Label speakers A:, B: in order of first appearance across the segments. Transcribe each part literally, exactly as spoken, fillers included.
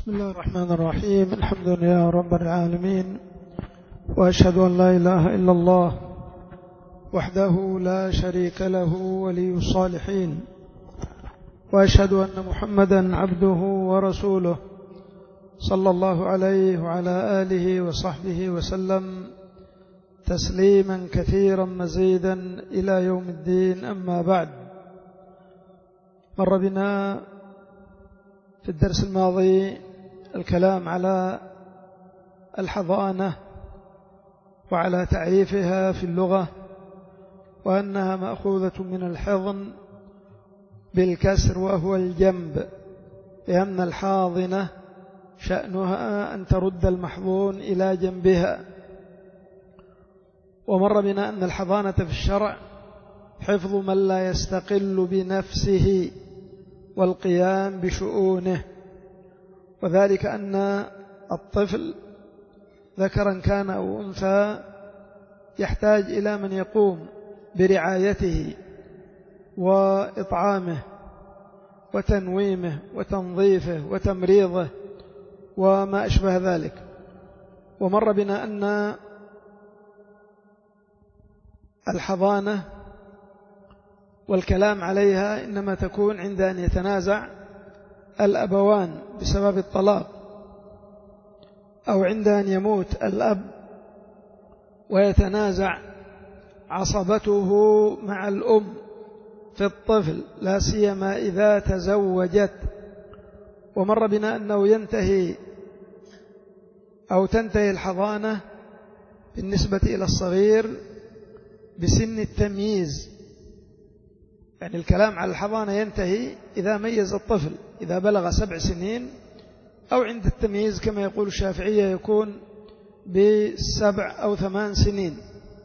A: بسم الله الرحمن الرحيم. الحمد لله رب العالمين، وأشهد أن لا إله إلا الله وحده لا شريك له ولي الصالحين، وأشهد أن محمدا عبده ورسوله صلى الله عليه وعلى آله وصحبه وسلم تسليما كثيرا مزيدا إلى يوم الدين. أما بعد، مر بنا في الدرس الماضي الكلام على الحضانة وعلى تعريفها في اللغة، وأنها مأخوذة من الحضن بالكسر وهو الجنب، لأن الحاضنة شأنها أن ترد المحضون إلى جنبها. ومر بنا أن الحضانة في الشرع حفظ من لا يستقل بنفسه والقيام بشؤونه، وذلك أن الطفل ذكرا كان أو أنثى يحتاج إلى من يقوم برعايته وإطعامه وتنويمه وتنظيفه وتمريضه وما أشبه ذلك. ومر بنا أن الحضانة والكلام عليها إنما تكون عند أن يتنازع الأبوان بسبب الطلاق، أو عند أن يموت الأب ويتنازع عصبته مع الأم في الطفل، لا سيما إذا تزوجت. ومر بنا أنه ينتهي أو تنتهي الحضانة بالنسبة إلى الصغير بسن التمييز، يعني الكلام على الحضانة ينتهي إذا ميز الطفل، إذا بلغ سبع سنين، أو عند التمييز كما يقول الشافعية يكون بسبع أو ثمان سنين.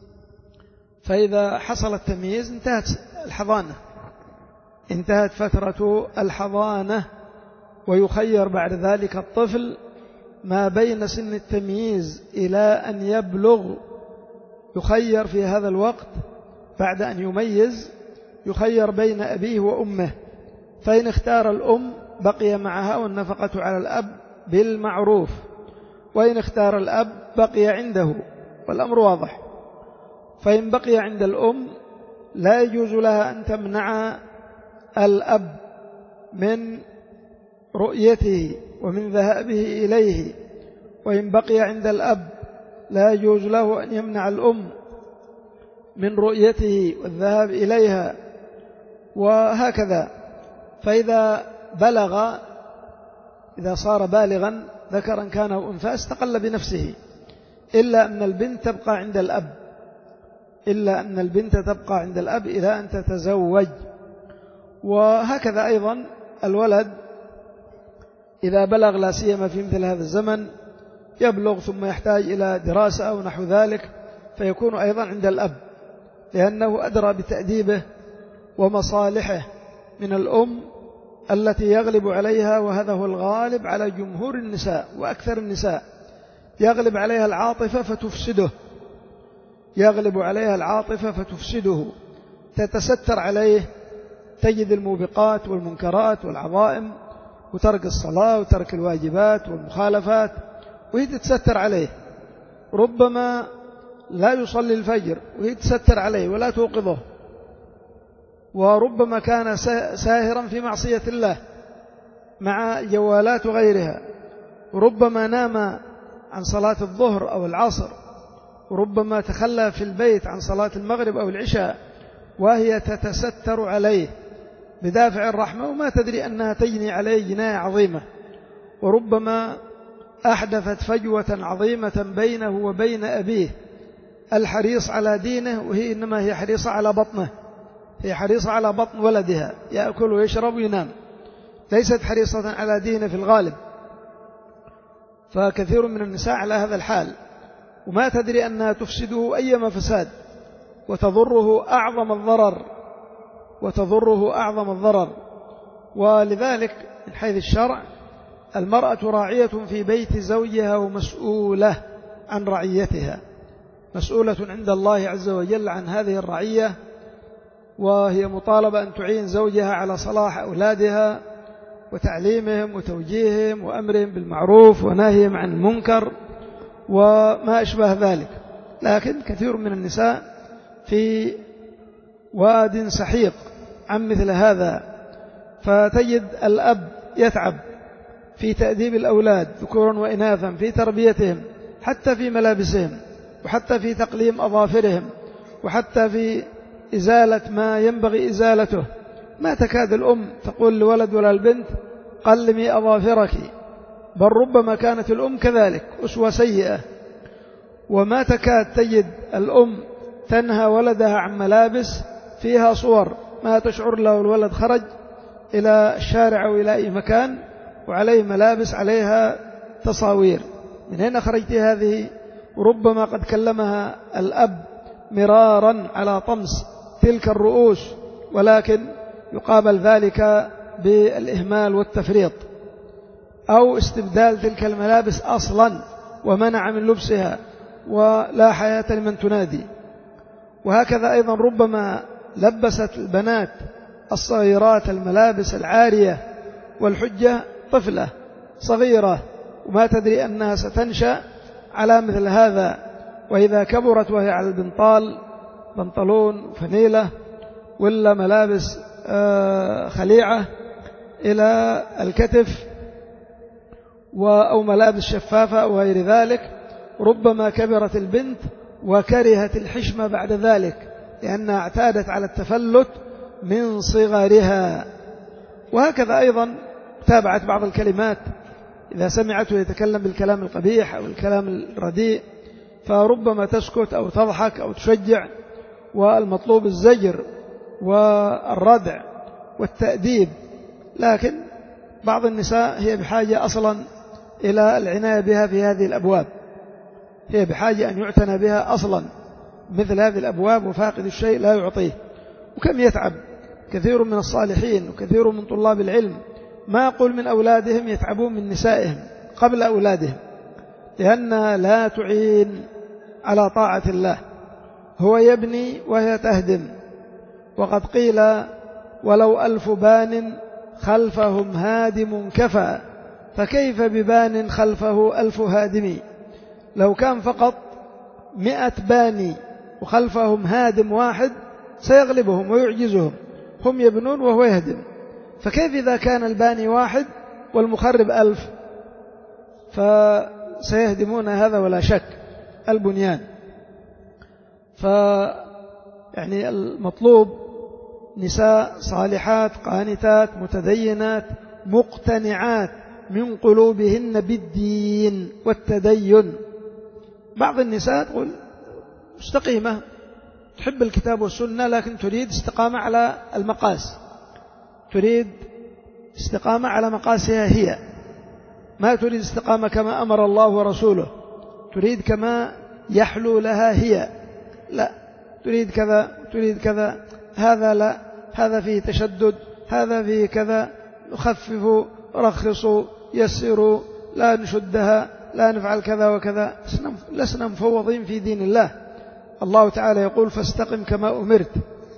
A: فإذا حصل التمييز انتهت الحضانة، انتهت فترة الحضانة، ويخير بعد ذلك الطفل ما بين سن التمييز إلى أن يبلغ، يخير في هذا الوقت بعد أن يميز، يخير بين أبيه وأمه، فإن اختار الأم بقي معها والنفقة على الأب بالمعروف، وإن اختار الأب بقي عنده، والأمر واضح. فإن بقي عند الأم لا يجوز لها أن تمنع الأب من رؤيته ومن ذهابه إليه، وإن بقي عند الأب لا يجوز له أن يمنع الأم من رؤيته والذهاب إليها، وهكذا. فإذا بلغ، إذا صار بالغا ذكرا كان أو أنثى استقل بنفسه، إلا أن البنت تبقى عند الأب، إلا أن البنت تبقى عند الأب إلى أن تتزوج. وهكذا أيضا الولد إذا بلغ، لا سيما في مثل هذا الزمن، يبلغ ثم يحتاج إلى دراسة أو نحو ذلك، فيكون أيضا عند الأب، لأنه أدرى بتأديبه ومصالحه من الأم التي يغلب عليها، وهذا هو الغالب على جمهور النساء وأكثر النساء، يغلب عليها العاطفة فتفسده، يغلب عليها العاطفة فتفسده، تتستر عليه، تجد الموبقات والمنكرات والعظائم وترك الصلاة وترك الواجبات والمخالفات، وهي تتستر عليه. ربما لا يصلي الفجر وهي تستر عليه ولا توقظه، وربما كان ساهرا في معصية الله مع جوالات وغيرها، وربما نام عن صلاة الظهر أو العصر، وربما تخلى في البيت عن صلاة المغرب أو العشاء، وهي تتستر عليه بدافع الرحمة وما تدري أنها تجني عليه جناية عظيمة، وربما أحدثت فجوة عظيمة بينه وبين أبيه الحريص على دينه، وهي إنما هي حريصة على بطنه، هي حريصة على بطن ولدها، يأكل ويشرب وينام، ليست حريصة على دينه في الغالب. فكثير من النساء على هذا الحال، وما تدري أنها تفسده أيما فساد، وتضره أعظم الضرر، وتضره أعظم الضرر. ولذلك من حيث الشرع المرأة راعية في بيت زوجها ومسؤولة عن رعيتها، مسؤولة عند الله عز وجل عن هذه الرعية، وهي مطالبة أن تعين زوجها على صلاح أولادها وتعليمهم وتوجيههم وأمرهم بالمعروف ونهيهم عن المنكر وما أشبه ذلك. لكن كثير من النساء في واد سحيق عن مثل هذا، فتجد الأب يتعب في تأديب الأولاد ذكورا وإناثا، في تربيتهم، حتى في ملابسهم، وحتى في تقليم أظافرهم، وحتى في إزالة ما ينبغي إزالته. ما تكاد الأم تقول لولد ولا البنت قلمي أظافرك، بل ربما كانت الأم كذلك أسوة سيئة. وما تكاد تجد الأم تنهى ولدها عن ملابس فيها صور، ما تشعر له الولد خرج إلى الشارع أو إلى أي مكان وعليه ملابس عليها تصاوير، من أين أخرجت هذه؟ وربما قد كلمها الأب مرارا على طمس تلك الرؤوس، ولكن يقابل ذلك بالإهمال والتفريط، أو استبدال تلك الملابس أصلا ومنع من لبسها ولا حياة لمن تنادي. وهكذا أيضا ربما لبست البنات الصغيرات الملابس العارية، والحجة طفلة صغيرة وما تدري أنها ستنشأ على مثل هذا، وإذا كبرت وهي على البنطال بنطلون فنيلة ولا ملابس خليعة إلى الكتف أو ملابس شفافة أو غير ذلك، ربما كبرت البنت وكرهت الحشمة بعد ذلك لأنها اعتادت على التفلت من صغرها. وهكذا أيضا تابعت بعض الكلمات إذا سمعته يتكلم بالكلام القبيح أو الكلام الرديء فربما تسكت أو تضحك أو تشجع، والمطلوب الزجر والردع والتأديب. لكن بعض النساء هي بحاجة أصلا إلى العناية بها في هذه الأبواب، هي بحاجة أن يعتنى بها أصلا مثل هذه الأبواب، وفاقد الشيء لا يعطيه. وكم يتعب كثير من الصالحين وكثير من طلاب العلم، ما أقول من أولادهم، يتعبون من نسائهم قبل أولادهم، لأنها لا تعين على طاعة الله. هو يبني وهي تهدم، وقد قيل ولو ألف بان خلفهم هادم كفى، فكيف ببان خلفه ألف هادم؟ لو كان فقط مئة باني وخلفهم هادم واحد سيغلبهم ويعجزهم، هم يبنون وهو يهدم، فكيف إذا كان الباني واحد والمخرب ألف؟ فسيهدمون هذا ولا شك البنيان. فيعني المطلوب نساء صالحات قانتات متدينات مقتنعات من قلوبهن بالدين والتدين. بعض النساء تقول مستقيمة تحب الكتاب والسنة لكن تريد استقامة على المقاس، تريد استقامة على مقاسها هي، ما تريد استقامة كما أمر الله ورسوله، تريد كما يحلو لها هي، لا تريد كذا تريد كذا، هذا لا، هذا فيه تشدد، هذا فيه كذا، نخفف رخصوا يسروا لا نشدها لا نفعل كذا وكذا. لسنا مفوضين في دين الله. الله تعالى يقول فاستقم كما أمرت،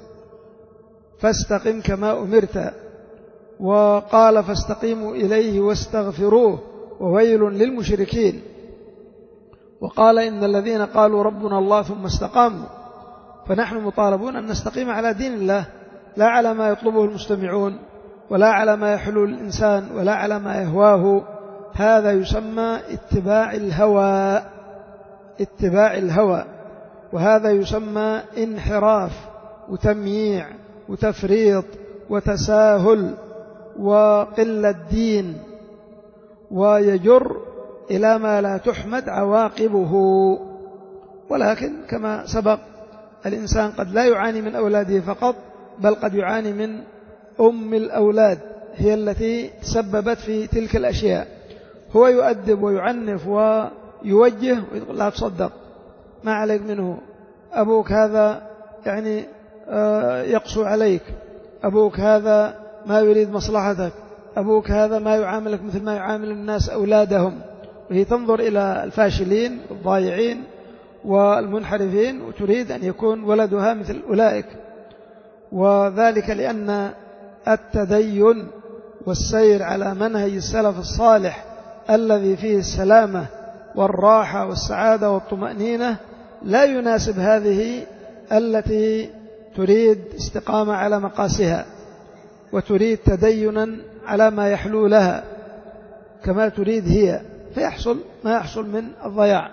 A: فاستقم كما أمرت، وقال فاستقيموا إليه واستغفروه وويل للمشركين، وقال إن الذين قالوا ربنا الله ثم استقاموا. فنحن مطالبون أن نستقيم على دين الله، لا على ما يطلبه المستمعون ولا على ما يحلو الإنسان ولا على ما يهواه. هذا يسمى اتباع الهوى، اتباع الهوى، وهذا يسمى انحراف وتمييع وتفريط وتساهل وقلة دين، ويجر إلى ما لا تحمد عواقبه. ولكن كما سبق الإنسان قد لا يعاني من أولاده فقط، بل قد يعاني من أم الأولاد، هي التي تسببت في تلك الأشياء. هو يؤدب ويعنف ويوجه ويقول لا تصدق ما عليك منه، أبوك هذا يعني يقسو عليك، أبوك هذا ما يريد مصلحتك، أبوك هذا ما يعاملك مثل ما يعامل الناس أولادهم. وهي تنظر إلى الفاشلين والضايعين والمنحرفين وتريد أن يكون ولدها مثل أولئك، وذلك لأن التدين والسير على منهج السلف الصالح الذي فيه السلامة والراحة والسعادة والطمأنينة لا يناسب هذه التي تريد استقامة على مقاسها وتريد تدينا على ما يحلو لها كما تريد هي، فيحصل ما يحصل من الضياع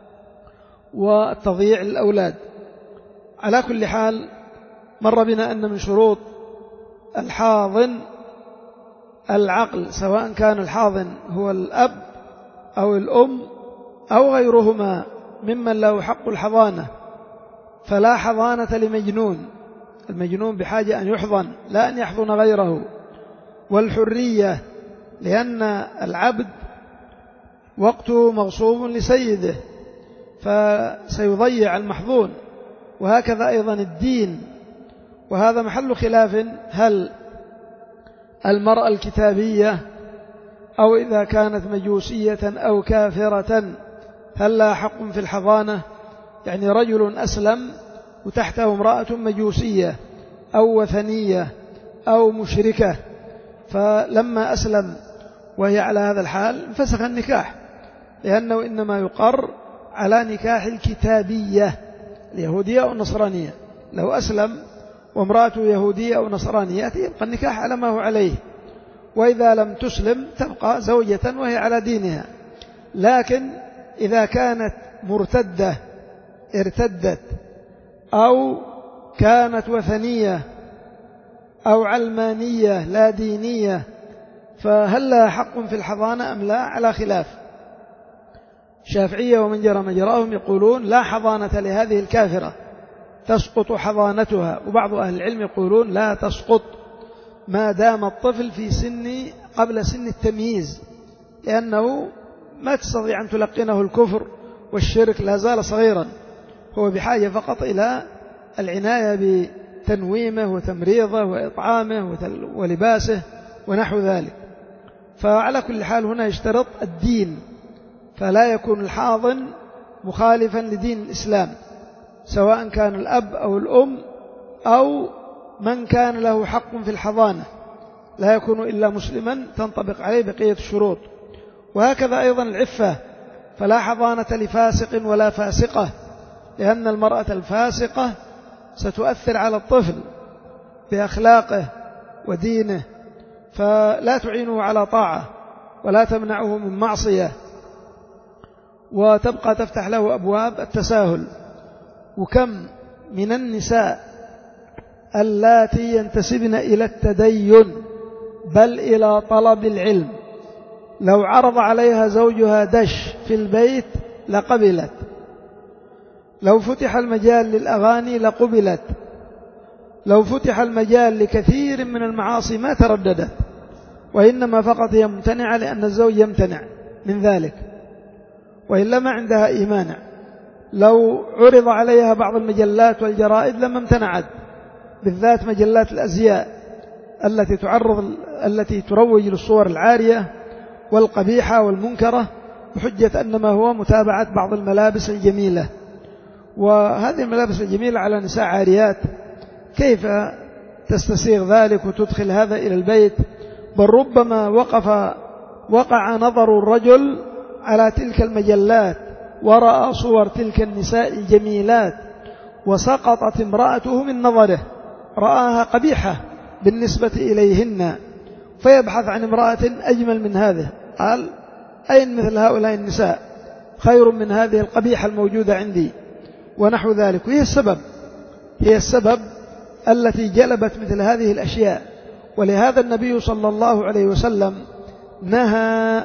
A: والتضييع للأولاد. على كل حال مر بنا أن من شروط الحاضن العقل، سواء كان الحاضن هو الأب أو الأم أو غيرهما ممن له حق الحضانة، فلا حضانة لمجنون، المجنون بحاجة أن يحضن لا أن يحضن غيره. والحرية، لأن العبد وقته مغصوب لسيده فسيضيع المحظون، وهكذا أيضا الدين. وهذا محل خلاف، هل المرأة الكتابية أو إذا كانت مجوسية أو كافرة هل لها حق في الحضانة؟ يعني رجل أسلم وتحته امرأة مجوسية أو وثنية أو مشركة، فلما أسلم وهي على هذا الحال انفسخ النكاح، لأنه إنما يقر على نكاح الكتابية اليهودية أو النصرانية. لو أسلم وامرأته يهودية أو نصرانية يبقى النكاح على ما هو عليه، وإذا لم تسلم تبقى زوجة وهي على دينها. لكن إذا كانت مرتدة ارتدت أو كانت وثنية أو علمانية لا دينية فهل لها حق في الحضانة أم لا؟ على خلاف. الشافعية ومن جرى مجراهم يقولون لا حضانة لهذه الكافرة، تسقط حضانتها. وبعض أهل العلم يقولون لا تسقط ما دام الطفل في سن قبل سن التمييز، لأنه ما تستطيع أن تلقنه الكفر والشرك، لا زال صغيرا، هو بحاجة فقط إلى العناية بتنويمه وتمريضه وإطعامه ولباسه ونحو ذلك. فعلى كل حال هنا يشترط الدين، فلا يكون الحاضن مخالفا لدين الإسلام، سواء كان الأب أو الأم أو من كان له حق في الحضانة، لا يكون إلا مسلما تنطبق عليه بقية الشروط. وهكذا أيضا العفة، فلا حضانة لفاسق ولا فاسقة، لأن المرأة الفاسقة ستؤثر على الطفل بأخلاقه ودينه، فلا تعينه على طاعة ولا تمنعه من معصية، وتبقى تفتح له أبواب التساهل. وكم من النساء اللاتي ينتسبن إلى التدين بل إلى طلب العلم لو عرض عليها زوجها دش في البيت لقبلت، لو فتح المجال للأغاني لقبلت، لو فتح المجال لكثير من المعاصي ما ترددت، وإنما فقط هي ممتنعة لأن الزوج يمتنع من ذلك، وإلا ما عندها إيمان. لو عرض عليها بعض المجلات والجرائد لما امتنعت، بالذات مجلات الأزياء التي تعرض التي تروج للصور العارية والقبيحة والمنكرة بحجة أنما هو متابعة بعض الملابس الجميلة. وهذه الملابس الجميلة على نساء عاريات، كيف تستسيغ ذلك وتدخل هذا إلى البيت؟ بل ربما وقف وقع نظر الرجل على تلك المجلات ورأى صور تلك النساء الجميلات وسقطت امرأته من نظره، رآها قبيحة بالنسبة إليهن، فيبحث عن امرأة أجمل من هذه، قال أين مثل هؤلاء النساء خير من هذه القبيحة الموجودة عندي ونحو ذلك. وهي السبب هي السبب التي جلبت مثل هذه الأشياء. ولهذا النبي صلى الله عليه وسلم نهى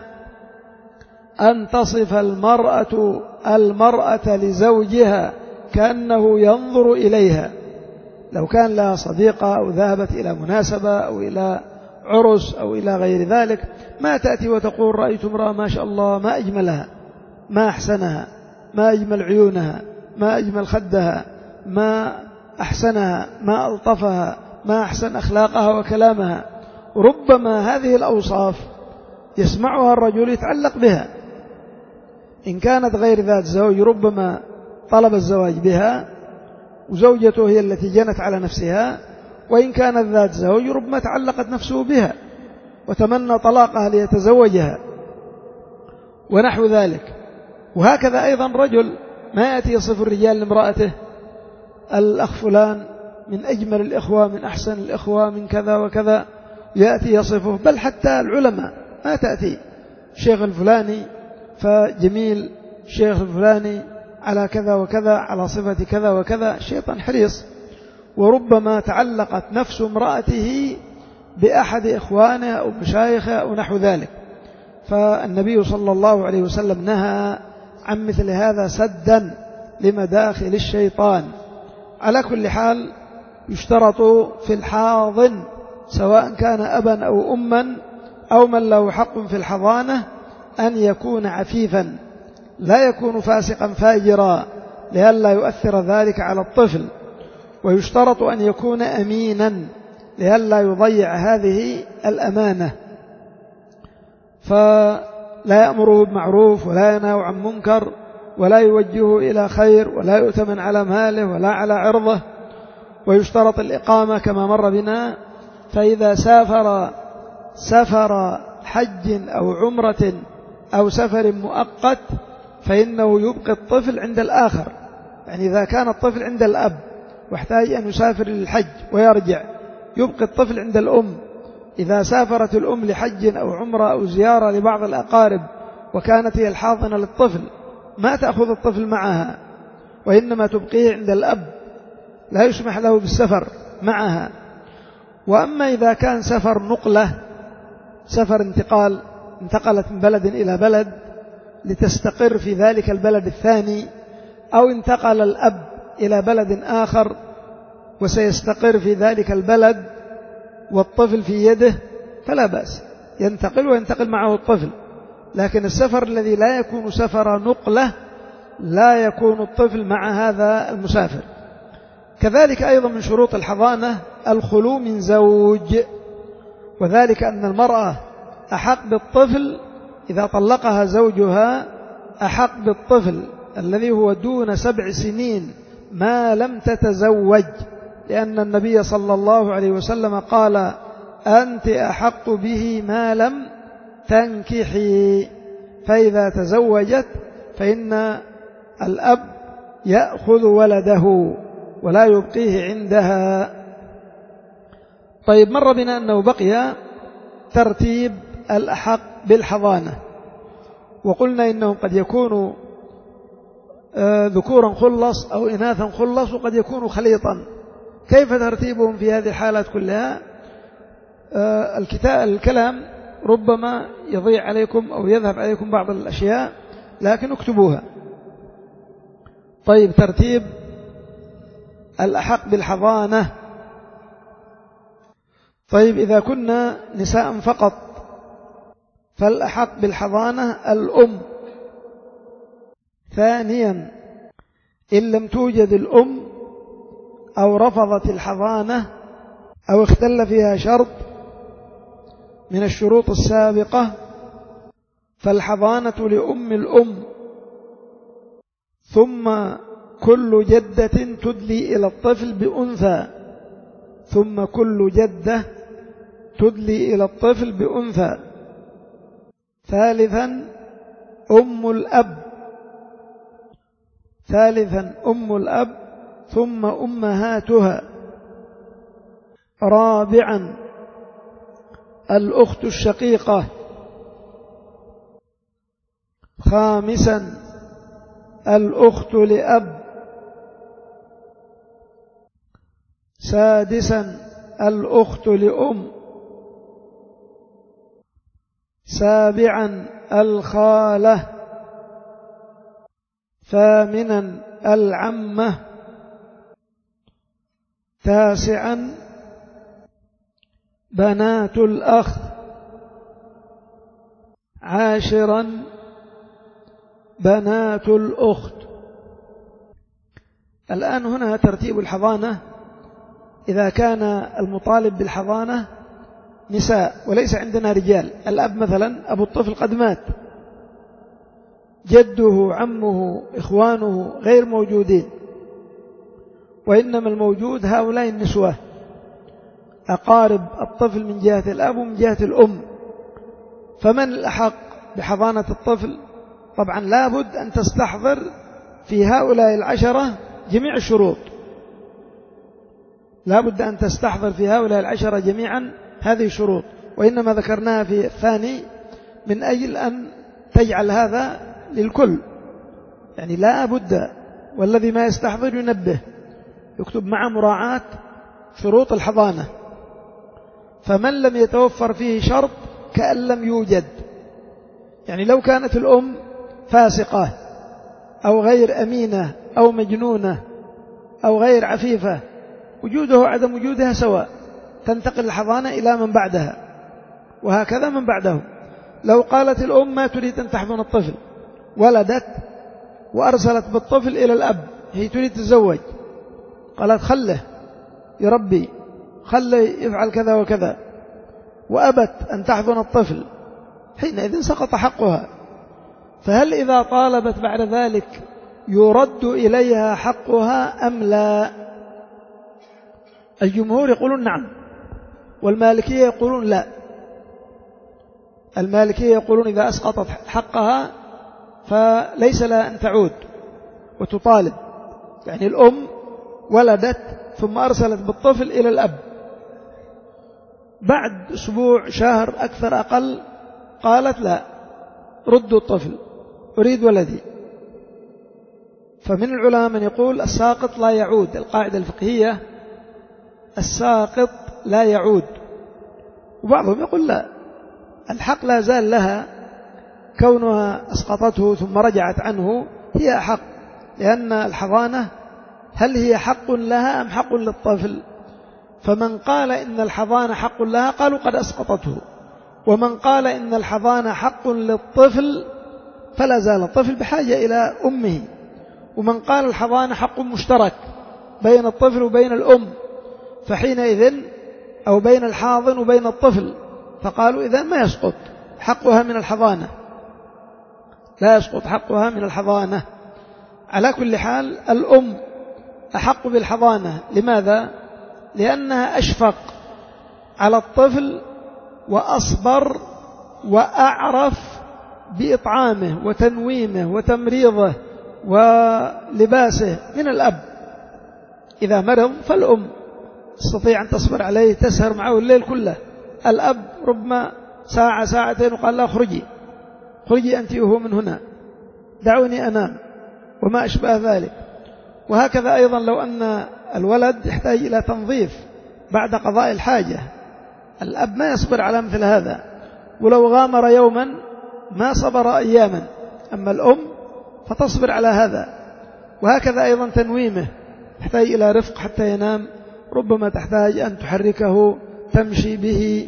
A: أن تصف المرأة المرأة لزوجها كأنه ينظر إليها. لو كان لها صديقة أو ذهبت إلى مناسبة أو إلى عرس أو إلى غير ذلك، ما تأتي وتقول رأيت امرأة ما شاء الله ما أجملها ما أحسنها ما أجمل عيونها ما أجمل خدها ما أحسنها ما ألطفها ما أحسن أخلاقها وكلامها. ربما هذه الأوصاف يسمعها الرجل يتعلق بها، إن كانت غير ذات زوج ربما طلب الزواج بها وزوجته هي التي جنت على نفسها، وإن كانت ذات زوج ربما تعلقت نفسه بها. وتمنى طلاقها ليتزوجها ونحو ذلك. وهكذا أيضا رجل ما يأتي يصف الرجال لامرأته الأخ فلان من أجمل الإخوة، من أحسن الإخوة، من كذا وكذا، يأتي يصفه. بل حتى العلماء ما تأتي الشيخ الفلاني فجميل، الشيخ الفلاني على كذا وكذا، على صفة كذا وكذا. الشيطان حريص، وربما تعلقت نفس امرأته بأحد إخوانه أو مشايخه أو نحو ذلك. فالنبي صلى الله عليه وسلم نهى عن مثل هذا سدا لمداخل الشيطان. على كل حال يشترط في الحاضن سواء كان أبا أو أما أو من له حق في الحضانة أن يكون عفيفا، لا يكون فاسقا فاجرا لئلا يؤثر ذلك على الطفل. ويشترط أن يكون أمينا لئلا يضيع هذه الأمانة، فلا يأمره بمعروف ولا ينهى عن منكر ولا يوجهه إلى خير ولا يؤتمن على ماله ولا على عرضه. ويشترط الإقامة كما مر بنا. فإذا سافر سفر حج أو عمرة أو سفر مؤقت فإنه يبقي الطفل عند الآخر. يعني إذا كان الطفل عند الأب واحتاج أن يسافر للحج ويرجع يبقي الطفل عند الأم. إذا سافرت الأم لحج أو عمرة أو زيارة لبعض الأقارب وكانت هي الحاضنة للطفل ما تأخذ الطفل معها، وإنما تبقيه عند الأب، لا يسمح له بالسفر معها. وأما إذا كان سفر نقلة، سفر انتقال، انتقلت من بلد إلى بلد لتستقر في ذلك البلد الثاني، أو انتقل الأب إلى بلد آخر وسيستقر في ذلك البلد والطفل في يده، فلا بأس، ينتقل وينتقل معه الطفل. لكن السفر الذي لا يكون سفر نقلة لا يكون الطفل مع هذا المسافر. كذلك أيضا من شروط الحضانة الخلو من زوج، وذلك أن المرأة أحق بالطفل إذا طلقها زوجها، أحق بالطفل الذي هو دون سبع سنين ما لم تتزوج، لأن النبي صلى الله عليه وسلم قال أنت أحق به ما لم تنكحي. فإذا تزوجت فإن الأب يأخذ ولده ولا يبقيه عندها. طيب، مر بنا أنه بقي ترتيب الأحق بالحضانة، وقلنا إنه قد يكون ذكورا خلص أو إناثا خلص، وقد يكون خليطا. كيف ترتيبهم في هذه الحالات كلها؟ الكتاب الكلام ربما يضيع عليكم أو يذهب عليكم بعض الأشياء، لكن اكتبوها. طيب، ترتيب الأحق بالحضانة. طيب، إذا كنا نساء فقط فالأحق بالحضانة الأم. ثانيا، إن لم توجد الأم أو رفضت الحضانة أو اختل فيها شرط من الشروط السابقة فالحضانة لأم الأم، ثم كل جدة تدلي إلى الطفل بأنثى، ثم كل جدة تدلي إلى الطفل بأنثى. ثالثا أم الأب، ثالثا أم الأب ثم أمهاتها. رابعا الأخت الشقيقة. خامسا الأخت لأب. سادسا الأخت لأم. سابعا الخالة. ثامنا العمة. تاسعا بنات الأخ. عاشرا بنات الأخت. الآن هنا ترتيب الحضانة. إذا كان المطالب بالحضانة نساء وليس عندنا رجال، الأب مثلا أبو الطفل قد مات، جده عمه إخوانه غير موجودين، وإنما الموجود هؤلاء النسوة أقارب الطفل من جهة الأب ومن جهة الأم، فمن الأحق بحضانة الطفل؟ طبعا لابد أن تستحضر في هؤلاء العشرة جميع الشروط، لابد أن تستحضر في هؤلاء العشرة جميعا هذه الشروط، وإنما ذكرناها في الثاني من أجل أن تجعل هذا للكل، يعني لا بد، والذي ما يستحضر ينبه، يكتب مع مراعاة شروط الحضانة. فمن لم يتوفر فيه شرط كأن لم يوجد، يعني لو كانت الأم فاسقة أو غير أمينة أو مجنونة أو غير عفيفة، وجوده وعدم وجودها سواء، تنتقل الحضانة إلى من بعدها، وهكذا من بعده. لو قالت الأم ما تريد أن تحضن الطفل، ولدت وأرسلت بالطفل إلى الأب، هي تريد تتزوج، قالت خله يربي، خله يفعل كذا وكذا، وأبت أن تحضن الطفل، حينئذ سقط حقها. فهل إذا طالبت بعد ذلك يرد إليها حقها أم لا؟ الجمهور يقولون نعم، والمالكية يقولون لا. المالكية يقولون إذا أسقطت حقها فليس لها أن تعود وتطالب، يعني الأم ولدت ثم أرسلت بالطفل إلى الأب، بعد أسبوع شهر أكثر أقل قالت لا، ردوا الطفل، أريد ولدي. فمن العلماء من يقول الساقط لا يعود، القاعدة الفقهية الساقط لا يعود، وبعضهم يقول لا، الحق لا زال لها، كونها أسقطته ثم رجعت عنه هي حق، لأن الحضانة هل هي حق لها أم حق للطفل؟ فمن قال إن الحضانة حق لها قالوا قد أسقطته، ومن قال إن الحضانة حق للطفل فلا زال الطفل بحاجة إلى أمه، ومن قال الحضانة حق مشترك بين الطفل وبين الأم، فحينئذ أو بين الحاضن وبين الطفل، فقالوا إذا ما يسقط حقها من الحضانة، لا يسقط حقها من الحضانة. على كل حال الأم أحق بالحضانة، لماذا؟ لأنها أشفق على الطفل وأصبر وأعرف بإطعامه وتنويمه وتمريضه ولباسه من الأب. إذا مرض فالأم تستطيع أن تصبر عليه، تسهر معه الليل كله، الأب ربما ساعة ساعتين وقال لا خرجي خرجي أنت وهو من هنا، دعوني أنام، وما أشبه ذلك. وهكذا أيضا لو أن الولد يحتاج إلى تنظيف بعد قضاء الحاجة، الأب ما يصبر على مثل هذا، ولو غامر يوما ما صبر أياما، أما الأم فتصبر على هذا. وهكذا أيضا تنويمه يحتاج إلى رفق حتى ينام، ربما تحتاج أن تحركه، تمشي به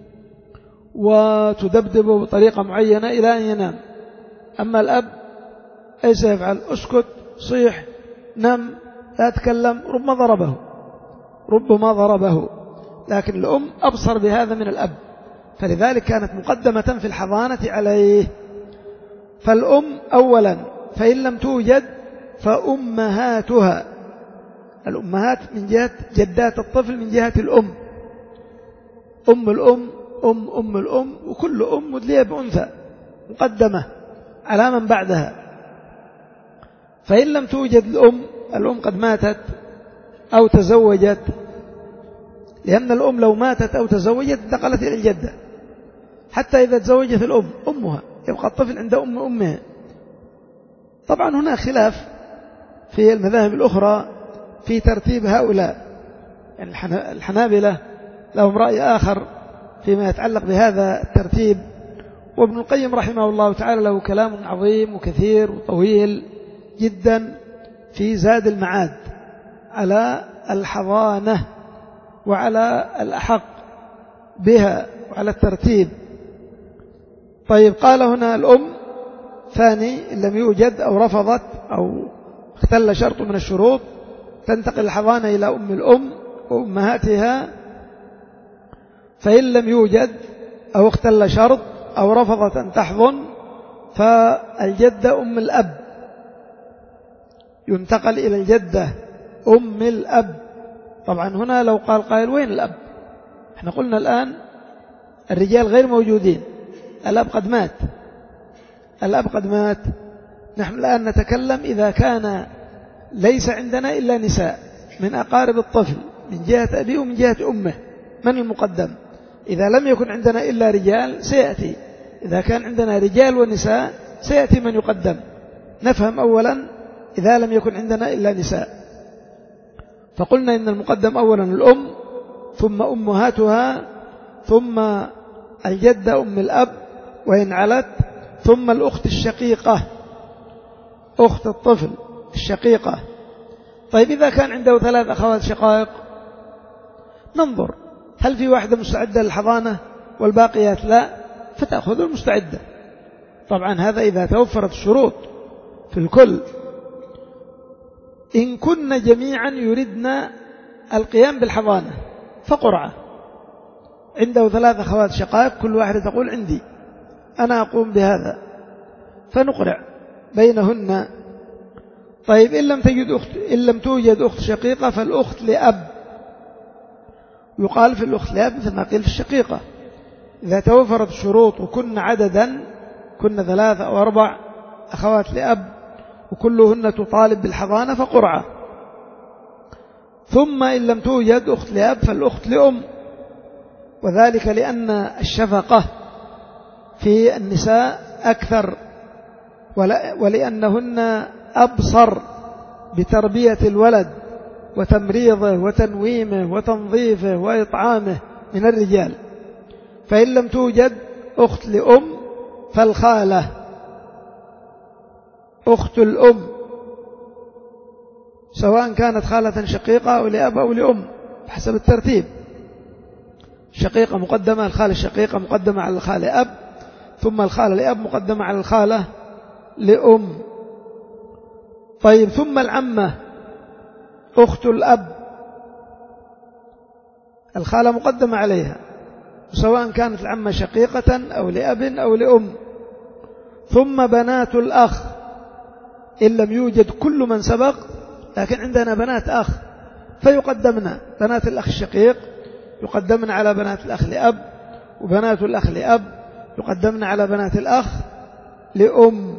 A: وتدبدبه بطريقة معينة إلى أن ينام. أما الأب أيش يفعل؟ أسكت، صيح، نم، لا تكلم، ربما ضربه ربما ضربه لكن الأم أبصر بهذا من الأب، فلذلك كانت مقدمة في الحضانة عليه. فالأم أولا، فإن لم توجد فأمهاتها، الأمهات من جهة جدات الطفل من جهة الأم، أم الأم أم أم الأم، وكل أم مدلية بأنثى مقدمة على من بعدها. فإن لم توجد الأم، الأم قد ماتت أو تزوجت، لأن الأم لو ماتت أو تزوجت انتقلت إلى الجدة، حتى إذا تزوجت الأم أمها يبقى الطفل عند أم أمه. طبعا هنا خلاف في المذاهب الأخرى في ترتيب هؤلاء، يعني الحنابلة لهم رأي آخر فيما يتعلق بهذا الترتيب، وابن القيم رحمه الله تعالى له كلام عظيم وكثير وطويل جدا في زاد المعاد على الحضانة وعلى الأحق بها وعلى الترتيب. طيب، قال هنا الأم ثاني إن لم يوجد أو رفضت أو اختل شرط من الشروط تنتقل الحضانة إلى أم الأم وأمهاتها. فإن لم يوجد أو اختل شرط أو رفضت أن تحضن فالجدة أم الأب، ينتقل إلى الجدة أم الأب. طبعا هنا لو قال قائل وين الأب؟ احنا قلنا الآن الرجال غير موجودين، الأب قد مات الأب قد مات نحن الآن نتكلم إذا كان ليس عندنا إلا نساء من أقارب الطفل من جهة أبيه ومن جهة أمه، من المقدم؟ إذا لم يكن عندنا إلا رجال سيأتي، إذا كان عندنا رجال ونساء سيأتي من يقدم. نفهم أولا إذا لم يكن عندنا إلا نساء، فقلنا إن المقدم أولا الأم، ثم أمهاتها، ثم الجدة أم الأب وإن علت، ثم الأخت الشقيقة أخت الطفل الشقيقة. طيب إذا كان عنده ثلاث أخوات شقائق ننظر هل في واحدة مستعدة للحضانة والباقيات لا، فتأخذ المستعدة. طبعا هذا إذا توفرت الشروط في الكل. إن كن جميعا يردن القيام بالحضانة فقرعة، عنده ثلاث أخوات شقائق كل واحدة تقول عندي أنا أقوم بهذا، فنقرع بينهن. طيب إن لم تجد أخت إن لم توجد أخت شقيقة فالأخت لأب، يقال في الأخت لأب مثل ما قيل في الشقيقة. إذا توفرت الشروط وكن عددا، كن ثلاثة أو أربع أخوات لأب وكلهن تطالب بالحضانة فقرعة. ثم إن لم توجد أخت لأب فالأخت لأم، وذلك لأن الشفقة في النساء أكثر، ولأنهن أبصر بتربية الولد وتمريضه وتنويمه وتنظيفه وإطعامه من الرجال. فإن لم توجد أخت لأم فالخالة أخت الأم، سواء كانت خالة شقيقة أو لأب أو لأم بحسب الترتيب. شقيقة مقدمة، الخالة الشقيقة مقدمة على الخالة أب، ثم الخالة لأب مقدمة على الخالة لأم. طيب ثم العمة أخت الأب، الخالة مقدمة عليها سواء كانت العمة شقيقة أو لأب أو لأم. ثم بنات الأخ إن لم يوجد كل من سبق، لكن عندنا بنات أخ فيقدمنا. بنات الأخ الشقيق يقدمن على بنات الأخ لأب، وبنات الأخ لأب يقدمن على بنات الأخ لأم.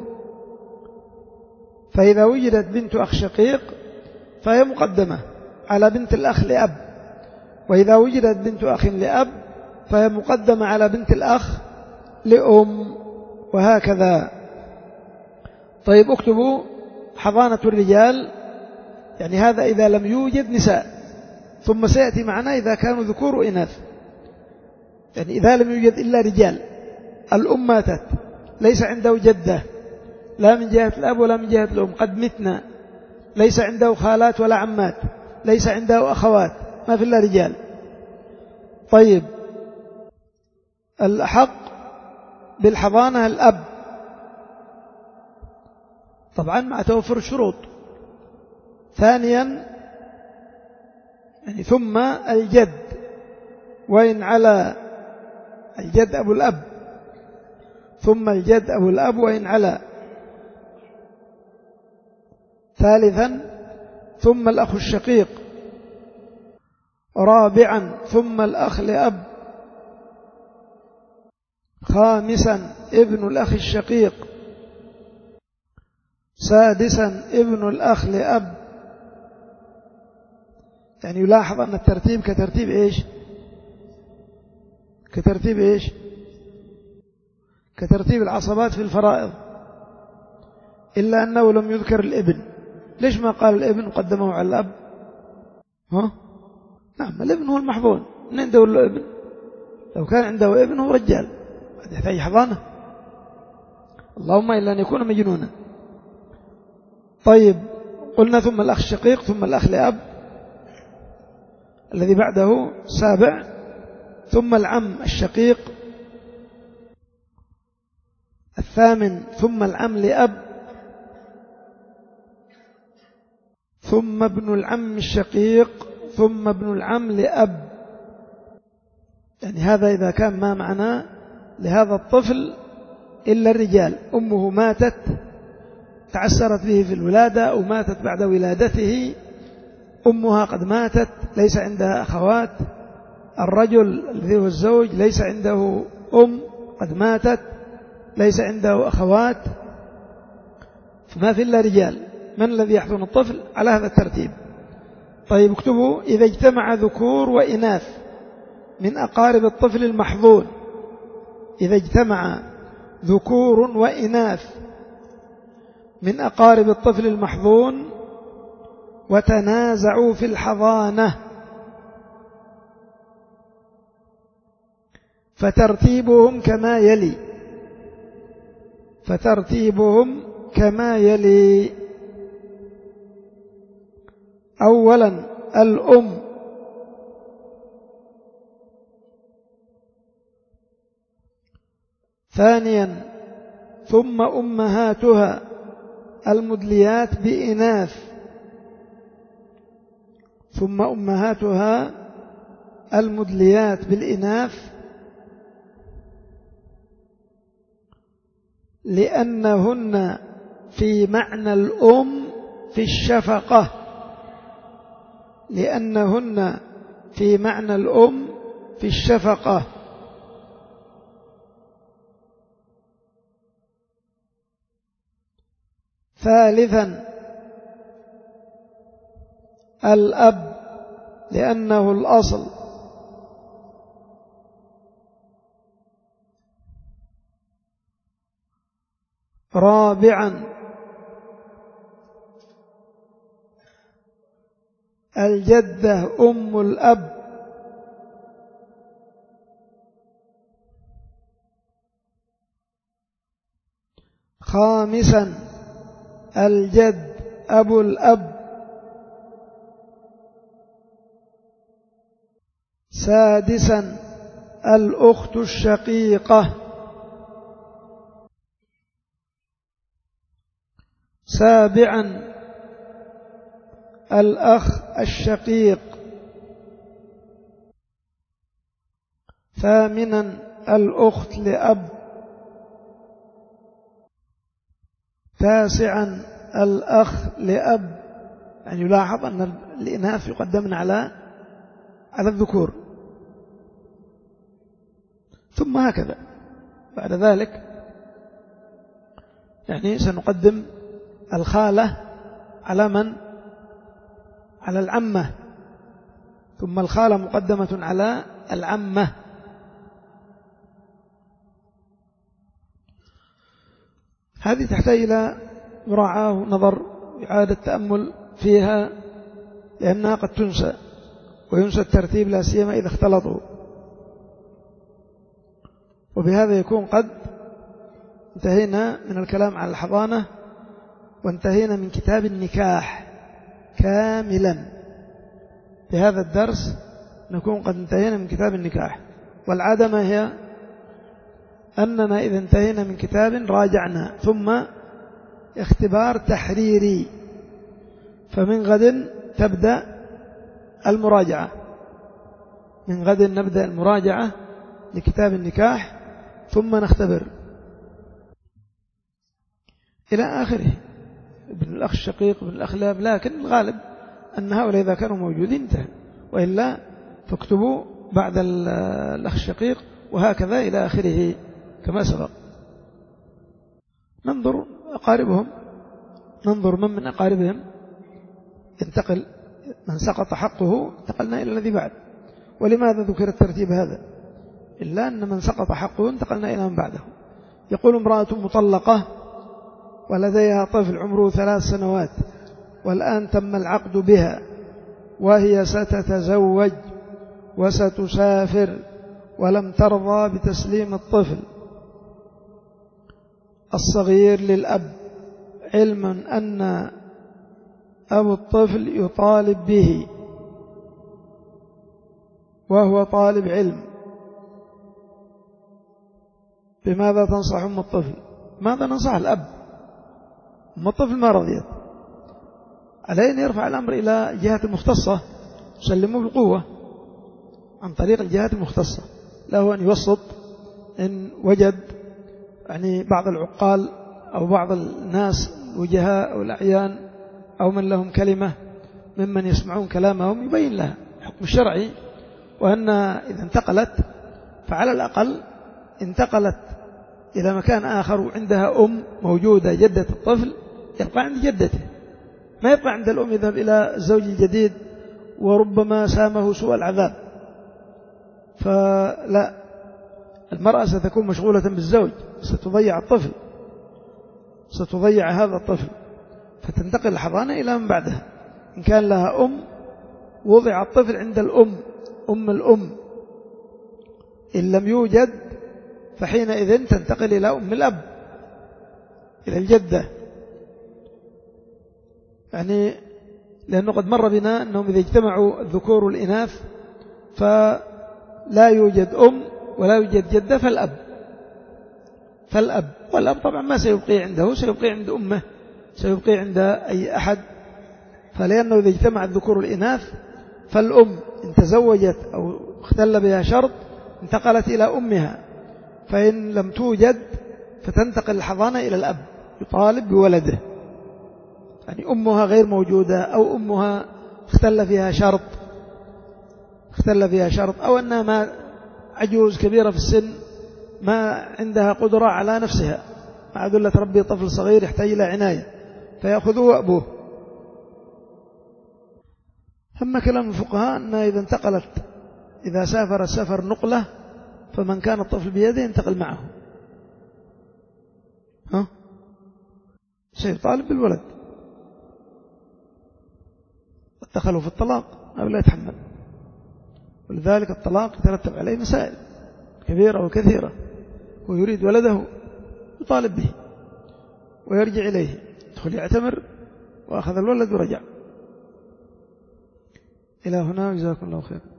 A: فإذا وجدت بنت أخ شقيق فهي مقدمة على بنت الأخ لأب، وإذا وجدت بنت أخ لأب فهي مقدمة على بنت الأخ لأم، وهكذا. طيب اكتبوا حضانة الرجال، يعني هذا إذا لم يوجد نساء، ثم سيأتي معنا إذا كانوا ذكور وإناث. يعني إذا لم يوجد إلا رجال، الأم ماتت ليس عنده جدة لا من جهة الأب ولا من جهة الأم، قد متنا، ليس عنده خالات ولا عمات، ليس عنده أخوات، ما في إلا رجال. طيب الأحق بالحضانة الأب، طبعا مع توفر الشروط. ثانيا يعني ثم الجد وإن على الجد أبو الأب، ثم الجد أبو الأب وإن على. ثالثا ثم الأخ الشقيق. رابعا ثم الأخ لأب. خامسا ابن الأخ الشقيق. سادسا ابن الأخ لأب. يعني يلاحظ أن الترتيب كترتيب إيش؟ كترتيب إيش؟ كترتيب العصبات في الفرائض، إلا أنه لم يذكر الابن. ليش ما قال الابن وقدمه على الأب؟ ها؟ نعم الابن هو المحظون، من عنده الابن؟ لو كان عنده ابن هو رجال يحتاج حضانة، اللهم إلا أن يكون مجنونا. طيب قلنا ثم الأخ الشقيق، ثم الأخ لأب الذي بعده سابع، ثم العم الشقيق الثامن، ثم العم لأب، ثم ابن العم الشقيق، ثم ابن العم لأب. يعني هذا إذا كان ما معناه لهذا الطفل إلا الرجال، أمه ماتت تعسرت به في الولادة أو ماتت بعد ولادته، أمها قد ماتت ليس عندها أخوات، الرجل الذي هو الزوج ليس عنده أم قد ماتت، ليس عنده أخوات فما في إلا رجال، من الذي يحضن الطفل على هذا الترتيب؟ طيب اكتبوا: إذا اجتمع ذكور وإناث من أقارب الطفل المحضون، إذا اجتمع ذكور وإناث من أقارب الطفل المحضون وتنازعوا في الحضانة فترتيبهم كما يلي فترتيبهم كما يلي أولا الأم، ثانيا ثم أمهاتها المدليات بإناث، ثم أمهاتها المدليات بالإناث لأنهن في معنى الأم في الشفقة لأنهن في معنى الأم في الشفقة ثالثا الأب لأنه الأصل رابعا الجدة أم الأب خامسا الجد أبو الأب سادسا الأخت الشقيقة سابعا الأخ الشقيق ثامنا الأخت لأب تاسعا الأخ لأب. يعني يلاحظ أن الإناث يقدمن على على الذكور، ثم هكذا بعد ذلك يعني سنقدم الخالة على من؟ على العمة، ثم الخالة مقدمة على العمة. هذه تحتاج إلى مراعاة ونظر وإعادة تأمل فيها، لأنها قد تنسى وينسى الترتيب لا سيما إذا اختلطوا، وبهذا يكون قد انتهينا من الكلام على الحضانة وانتهينا من كتاب النكاح كاملا. بهذا الدرس نكون قد انتهينا من كتاب النكاح، والعادة ما هي أننا إذا انتهينا من كتاب راجعنا، ثم اختبار تحريري، فمن غد تبدأ المراجعة، من غد نبدأ المراجعة لكتاب النكاح ثم نختبر إلى آخره، ابن الأخ الشقيق ابن الأخ لاب، لكن الغالب أن هؤلاء إذا كانوا موجودين انتهى، وإلا فاكتبوا بعد الأخ الشقيق وهكذا إلى آخره كما سبق. ننظر أقاربهم، ننظر من من أقاربهم ينتقل، من سقط حقه انتقلنا إلى الذي بعد. ولماذا ذكر الترتيب هذا؟ إلا أن من سقط حقه انتقلنا إلى من بعده. يقول امرأة مطلقة ولديها طفل عمره ثلاث سنوات والآن تم العقد بها، وهي ستتزوج وستسافر ولم ترضى بتسليم الطفل الصغير للأب، علما أن أبو الطفل يطالب به وهو طالب علم، بماذا تنصح أم الطفل؟ ماذا ننصح الأب؟ أم الطفل ما رضيت، عليه أن يرفع الأمر إلى الجهات المختصة يسلمه بالقوة عن طريق الجهات المختصة، له أن يوسط إن وجد يعني بعض العقال أو بعض الناس وجهاء أو الأعيان أو من لهم كلمة ممن يسمعون كلامهم، يبين لها الحكم الشرعي، وأن إذا انتقلت فعلى الأقل انتقلت إلى مكان آخر وعندها أم موجودة جدة الطفل يبقى عند جدته، ما يبقى عند الأم يذهب إلى الزوج الجديد وربما سامه سوء العذاب. فلا، المرأة ستكون مشغولة بالزوج، ستضيع الطفل، ستضيع هذا الطفل، فتنتقل الحضانة إلى من بعدها. إن كان لها أم وضع الطفل عند الأم، أم الأم. إن لم يوجد فحينئذ تنتقل إلى أم الأب، إلى الجدة. يعني لأنه قد مر بنا أنهم إذا اجتمعوا الذكور والإناث فلا يوجد أم ولا يوجد جدة فالأب، فالأب والأب طبعا ما سيبقي عنده، سيبقي عند أمه، سيبقي عند أي أحد. فلأنه إذا اجتمع الذكور والإناث فالأم إن تزوجت أو اختل بها شرط انتقلت إلى أمها، فإن لم توجد فتنتقل الحضانة إلى الأب يطالب بولده. يعني أمها غير موجودة أو أمها اختل فيها شرط اختل فيها شرط أو أنها ما عجوز كبيرة في السن ما عندها قدرة على نفسها، مع ذلة تربي طفل صغير يحتاج إلى عناية فيأخذه أبوه. أما كلام الفقهاء أن إذا انتقلت إذا سافر السفر نقلة فمن كان الطفل بيده ينتقل معه، ها سيطالب بالولد. دخلوا في الطلاق أو لا يتحمل، ولذلك الطلاق يترتب عليه مسائل كبيرة وكثيرة، ويريد ولده يطالب به ويرجع إليه، يدخل يعتمر وأخذ الولد ورجع. إلى هنا، جزاكم الله خير.